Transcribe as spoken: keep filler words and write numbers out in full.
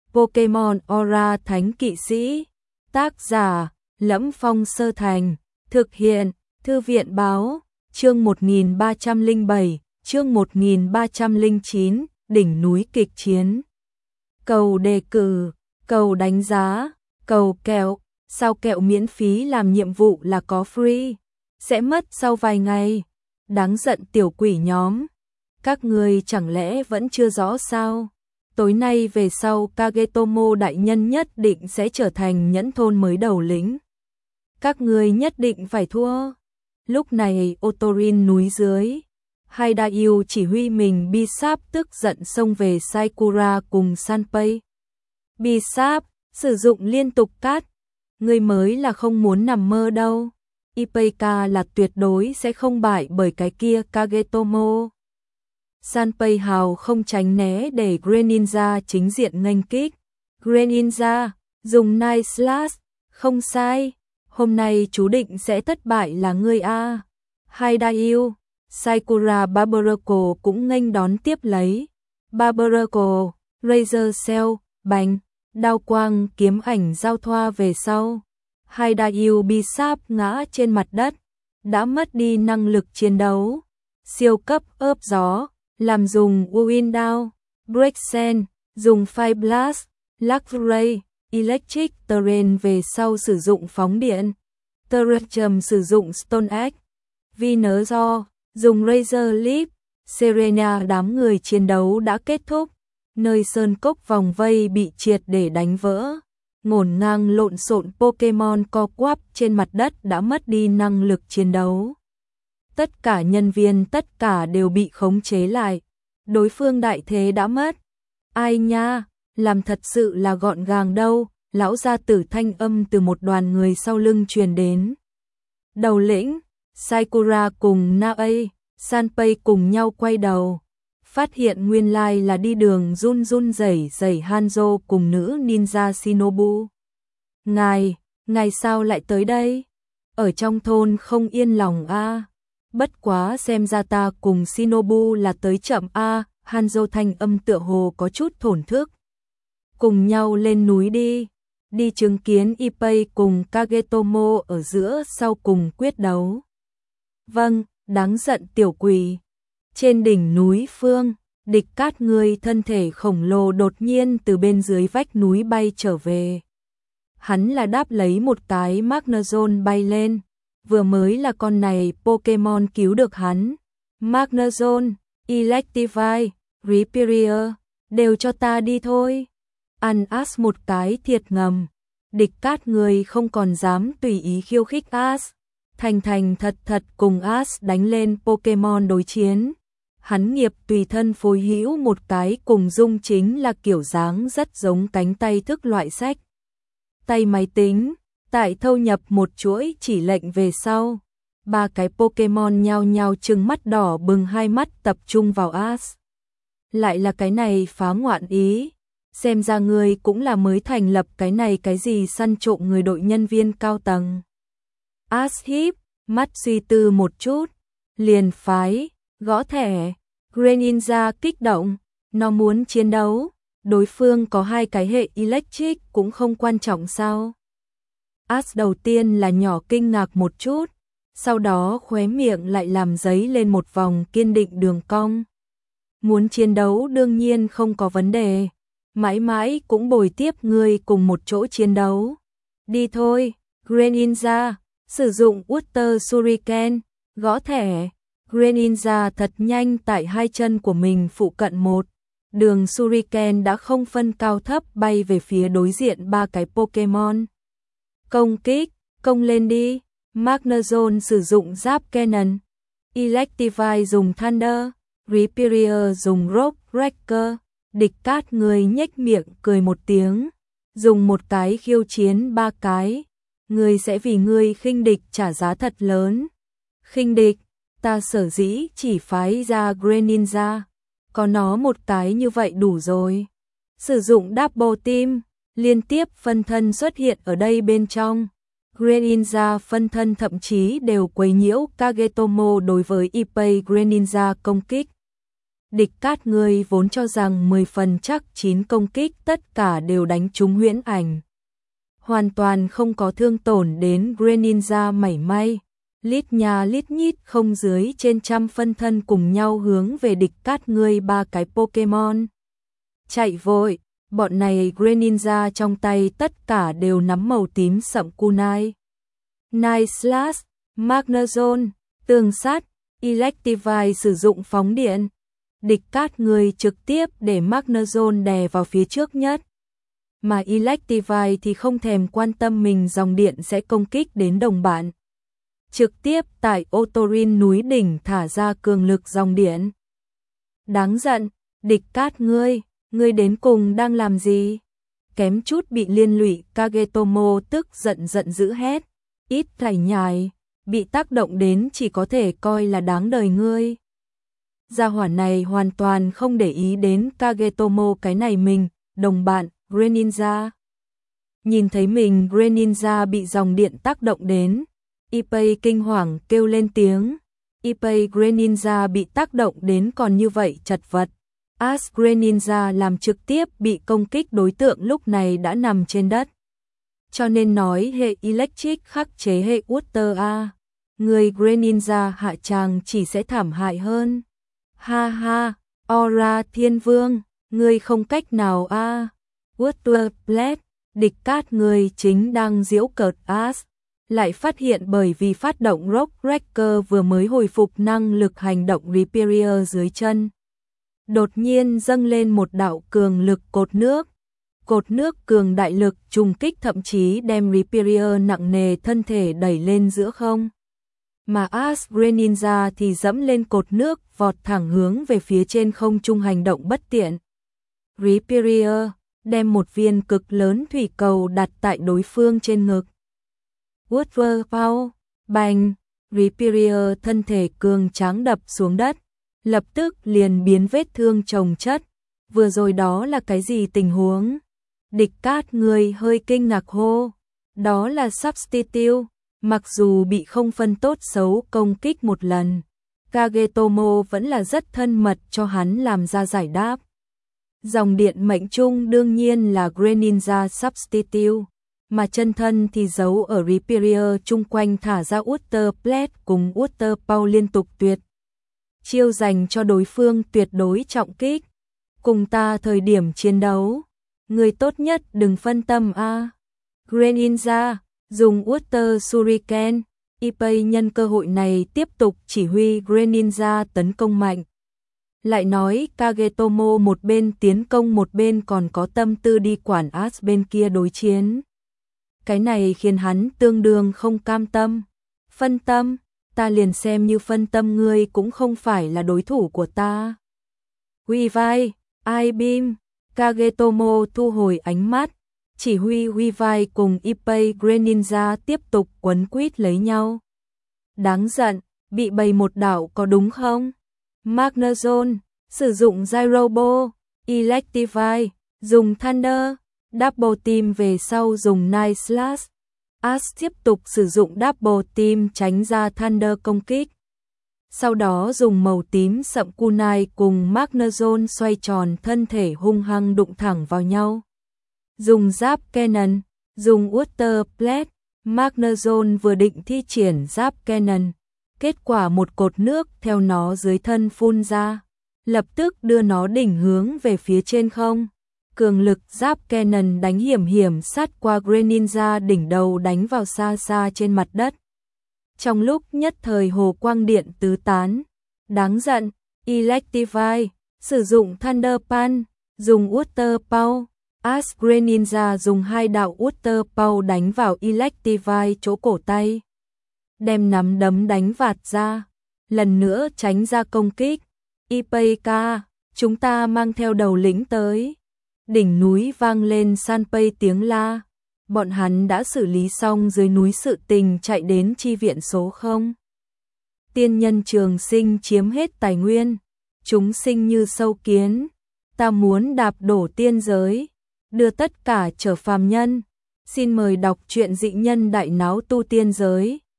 Pokemon Aura Thánh Kỵ Sĩ. Tác giả: Lẫm Phong Sơ Thành. Thực hiện: Thư viện báo. Chương một nghìn ba trăm lẻ bảy, chương một nghìn ba trăm lẻ chín, đỉnh núi kịch chiến. Cầu đề cử, cầu đánh giá, cầu kẹo, sao kẹo miễn phí làm nhiệm vụ là có free, sẽ mất sau vài ngày. Đáng giận tiểu quỷ nhóm. Các người chẳng lẽ vẫn chưa rõ sao? Tối nay về sau Kagetomo đại nhân nhất định sẽ trở thành nhẫn thôn mới đầu lĩnh. Các người nhất định phải thua. Lúc này Otorin núi dưới, Haidayu chỉ huy mình Bisap tức giận xông về Sakura cùng Sanpei. Bisap sử dụng liên tục cát. Người mới là không muốn nằm mơ đâu. Ipeka là tuyệt đối sẽ không bại bởi cái kia Kagetomo. Sanpei hào không tránh né để Greninja chính diện nghênh kích. Greninja dùng Night Slash, không sai. Hôm nay chú định sẽ thất bại là ngươi a. Haidayu, Sakura Barberco cũng nghênh đón tiếp lấy. Barberco, Razor Cell, bành, đao quang kiếm ảnh giao thoa về sau. Haidayu Bisap ngã trên mặt đất, đã mất đi năng lực chiến đấu. Siêu cấp ớp gió, làm dùng Wind Down, Break Sen, dùng Fire Blast, Luck Ray, Electric Terrain về sau sử dụng phóng điện. Terrachum sử dụng Stone Axe. Venusaur dùng Razor Leaf. Serena đám người chiến đấu đã kết thúc. Nơi sơn cốc vòng vây bị triệt để đánh vỡ. Ngổn ngang lộn xộn Pokemon co quắp trên mặt đất đã mất đi năng lực chiến đấu. Tất cả nhân viên tất cả đều bị khống chế lại. Đối phương đại thế đã mất. Ai nha, làm thật sự là gọn gàng đâu. Lão gia tử thanh âm từ một đoàn người sau lưng truyền đến. Đầu lĩnh, Sakura cùng Nae, Sanpei cùng nhau quay đầu. Phát hiện nguyên lai là đi đường run run rẩy rẩy Hanzo cùng nữ ninja Shinobu. Ngài, ngài sao lại tới đây? Ở trong thôn không yên lòng a. À. Bất quá xem ra ta cùng Shinobu là tới chậm a. À. Hanzo thanh âm tựa hồ có chút thổn thức. Cùng nhau lên núi đi. Đi chứng kiến Ippei cùng Kagetomo ở giữa sau cùng quyết đấu. Vâng, đáng giận tiểu quỷ. Trên đỉnh núi phương, địch cát người thân thể khổng lồ đột nhiên từ bên dưới vách núi bay trở về. Hắn là đáp lấy một cái Magnezone bay lên. Vừa mới là con này Pokemon cứu được hắn. Magnezone, Electivire, Rhyperior, đều cho ta đi thôi. Ăn As một cái thiệt ngầm. Địch cát người không còn dám tùy ý khiêu khích As. Thành thành thật thật cùng As đánh lên Pokemon đối chiến. Hắn nghiệp tùy thân phối hữu một cái cùng dung chính là kiểu dáng rất giống cánh tay thức loại sách. Tay máy tính, tại thâu nhập một chuỗi chỉ lệnh về sau. Ba cái Pokemon nhao nhao trừng mắt đỏ bừng hai mắt tập trung vào As. Lại là cái này phá ngoạn ý. Xem ra người cũng là mới thành lập cái này cái gì săn trộm người đội nhân viên cao tầng. As híp mắt suy tư một chút, liền phái, gõ thẻ. Greninja kích động, nó muốn chiến đấu. Đối phương có hai cái hệ electric cũng không quan trọng sao. As đầu tiên là nhỏ kinh ngạc một chút, sau đó khóe miệng lại làm giấy lên một vòng kiên định đường cong. Muốn chiến đấu đương nhiên không có vấn đề. Mãi mãi cũng bồi tiếp người cùng một chỗ chiến đấu. Đi thôi, Greninja, sử dụng Water Shuriken, gõ thẻ. Greninja thật nhanh tại hai chân của mình phụ cận một. Đường Shuriken đã không phân cao thấp bay về phía đối diện ba cái Pokemon. Công kích, công lên đi. Magnezone sử dụng giáp Cannon. Electivire dùng Thunder. Rhyperior dùng Rock Breaker. Địch cát người nhếch miệng cười một tiếng. Dùng một cái khiêu chiến ba cái. Người sẽ vì người khinh địch trả giá thật lớn. Khinh địch, ta sở dĩ chỉ phái ra Greninja. Có nó một cái như vậy đủ rồi. Sử dụng Double Team, liên tiếp phân thân xuất hiện ở đây bên trong. Greninja phân thân thậm chí đều quấy nhiễu Kagetomo đối với Ippei Greninja công kích. Địch Cát ngươi vốn cho rằng mười phần chắc chín công kích tất cả đều đánh trúng huyễn ảnh. Hoàn toàn không có thương tổn đến Greninja mảy may. Lít nhà lít nhít không dưới trên trăm phân thân cùng nhau hướng về Địch Cát ngươi ba cái Pokemon. Chạy vội, bọn này Greninja trong tay tất cả đều nắm màu tím sậm kunai. Night Slash, Magnezone, tường sát, Electivire sử dụng phóng điện. Địch Cát ngươi trực tiếp để Magnezone đè vào phía trước nhất. Mà Electivire thì không thèm quan tâm mình dòng điện sẽ công kích đến đồng bạn. Trực tiếp tại Otorin núi đỉnh thả ra cường lực dòng điện. Đáng giận, Địch Cát ngươi, ngươi đến cùng đang làm gì? Kém chút bị liên lụy, Kagetomo tức giận giận dữ hét. Ít thảy nhài, bị tác động đến chỉ có thể coi là đáng đời ngươi. Gia hỏa này hoàn toàn không để ý đến Kagetomo cái này mình, đồng bạn, Greninja. Nhìn thấy mình Greninja bị dòng điện tác động đến, Ippei kinh hoàng kêu lên tiếng. Ippei Greninja bị tác động đến còn như vậy chật vật. As Greninja làm trực tiếp bị công kích đối tượng lúc này đã nằm trên đất. Cho nên nói hệ Electric khắc chế hệ Water A. Người Greninja hạ tràng chỉ sẽ thảm hại hơn. Ha ha, Aura Thiên Vương, ngươi không cách nào a. Water Blade, Địch Cát ngươi chính đang giễu cợt As. Lại phát hiện bởi vì phát động Rock Breaker vừa mới hồi phục năng lực hành động Riparian dưới chân. Đột nhiên dâng lên một đạo cường lực cột nước. Cột nước cường đại lực trùng kích thậm chí đem Riparian nặng nề thân thể đẩy lên giữa không. Mà As Greninja thì dẫm lên cột nước vọt thẳng hướng về phía trên không trung hành động bất tiện. Riparian đem một viên cực lớn thủy cầu đặt tại đối phương trên ngực. Water Power, bành, Riparian thân thể cường tráng đập xuống đất, lập tức liền biến vết thương chồng chất. Vừa rồi đó là cái gì tình huống? Địch Cát người hơi kinh ngạc hô. Đó là Substitute, mặc dù bị không phân tốt xấu công kích một lần, Kagetomo vẫn là rất thân mật cho hắn làm ra giải đáp. Dòng điện mệnh trung đương nhiên là Greninja Substitute, mà chân thân thì giấu ở Riparian chung quanh thả ra Water Blade cùng Water Power liên tục tuyệt. Chiêu dành cho đối phương tuyệt đối trọng kích. Cùng ta thời điểm chiến đấu, người tốt nhất đừng phân tâm a. Greninja dùng Water Shuriken, Ippei nhân cơ hội này tiếp tục chỉ huy Greninja tấn công mạnh. Lại nói Kagetomo một bên tiến công một bên còn có tâm tư đi quản As bên kia đối chiến. Cái này khiến hắn tương đương không cam tâm. Phân tâm, ta liền xem như phân tâm ngươi cũng không phải là đối thủ của ta. Weavile, I-Beam, Kagetomo thu hồi ánh mắt, chỉ huy Weavile cùng Ippei Greninja tiếp tục quấn quýt lấy nhau. Đáng giận, bị bày một đảo có đúng không? Magnezone, sử dụng Gyrobo, Electivire, dùng Thunder, Double Team về sau dùng Night Slash. As tiếp tục sử dụng Double Team tránh ra Thunder công kích. Sau đó dùng màu tím sậm kunai cùng Magnezone xoay tròn thân thể hung hăng đụng thẳng vào nhau. Dùng giáp Cannon, dùng Water Blade, Magnezone vừa định thi triển giáp Cannon. Kết quả một cột nước theo nó dưới thân phun ra, lập tức đưa nó đỉnh hướng về phía trên không. Cường lực giáp Cannon đánh hiểm hiểm sát qua Greninja đỉnh đầu đánh vào xa xa trên mặt đất. Trong lúc nhất thời hồ quang điện tứ tán, đáng giận, Electivire, sử dụng Thunder Punch, dùng Water Power, As Greninja dùng hai đạo Water Power đánh vào Electivire chỗ cổ tay. Đem nắm đấm đánh vạt ra, lần nữa tránh ra công kích. Ippei ca, chúng ta mang theo đầu lĩnh tới. Đỉnh núi vang lên Sanpei tiếng la. Bọn hắn đã xử lý xong dưới núi sự tình chạy đến chi viện số không. Tiên nhân trường sinh chiếm hết tài nguyên. Chúng sinh như sâu kiến. Ta muốn đạp đổ tiên giới. Đưa tất cả trở phàm nhân. Xin mời đọc truyện dị nhân đại náo tu tiên giới.